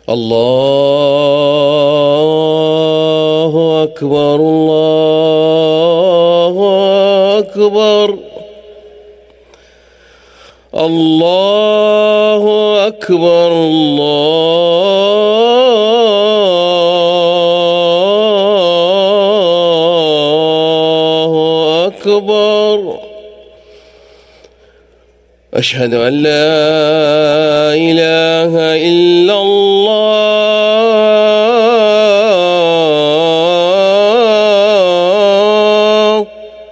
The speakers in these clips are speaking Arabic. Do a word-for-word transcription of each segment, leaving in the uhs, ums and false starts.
الله أكبر الله أكبر الله أكبر الله أكبر. أشهد أن لا إله إلا الله.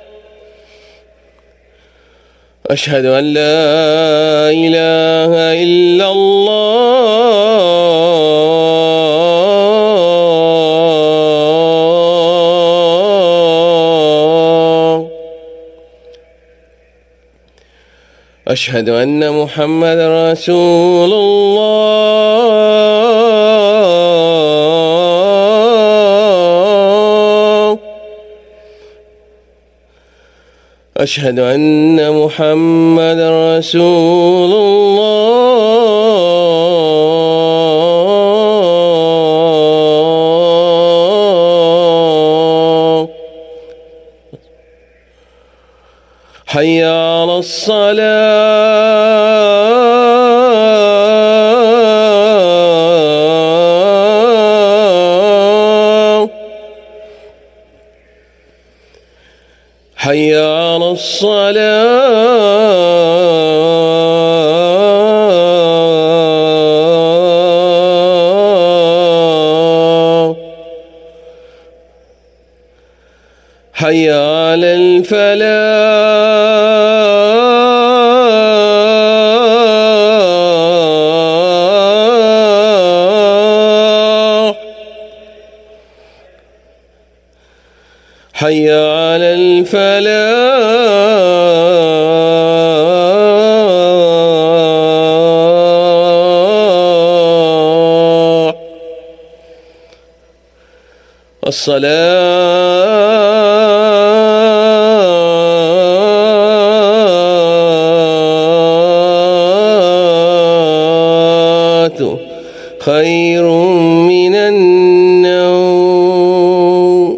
أشهد أن لا إله إلا الله. أشهد أن محمدًا رسول الله. أشهد أن محمدًا رسول الله. حي على الصلاة. حي على الصلاة. حي على الفلاح. حي على الفلاح. الصلاة خير من النوم.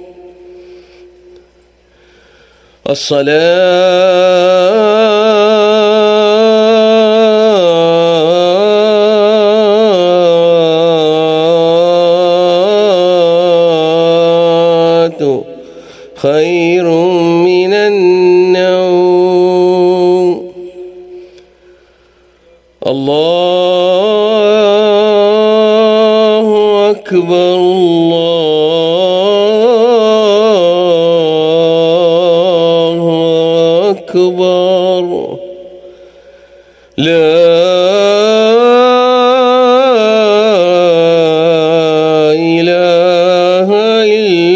الصلاة خير من النوم. الله أكبر الله أكبر. لا إله إلا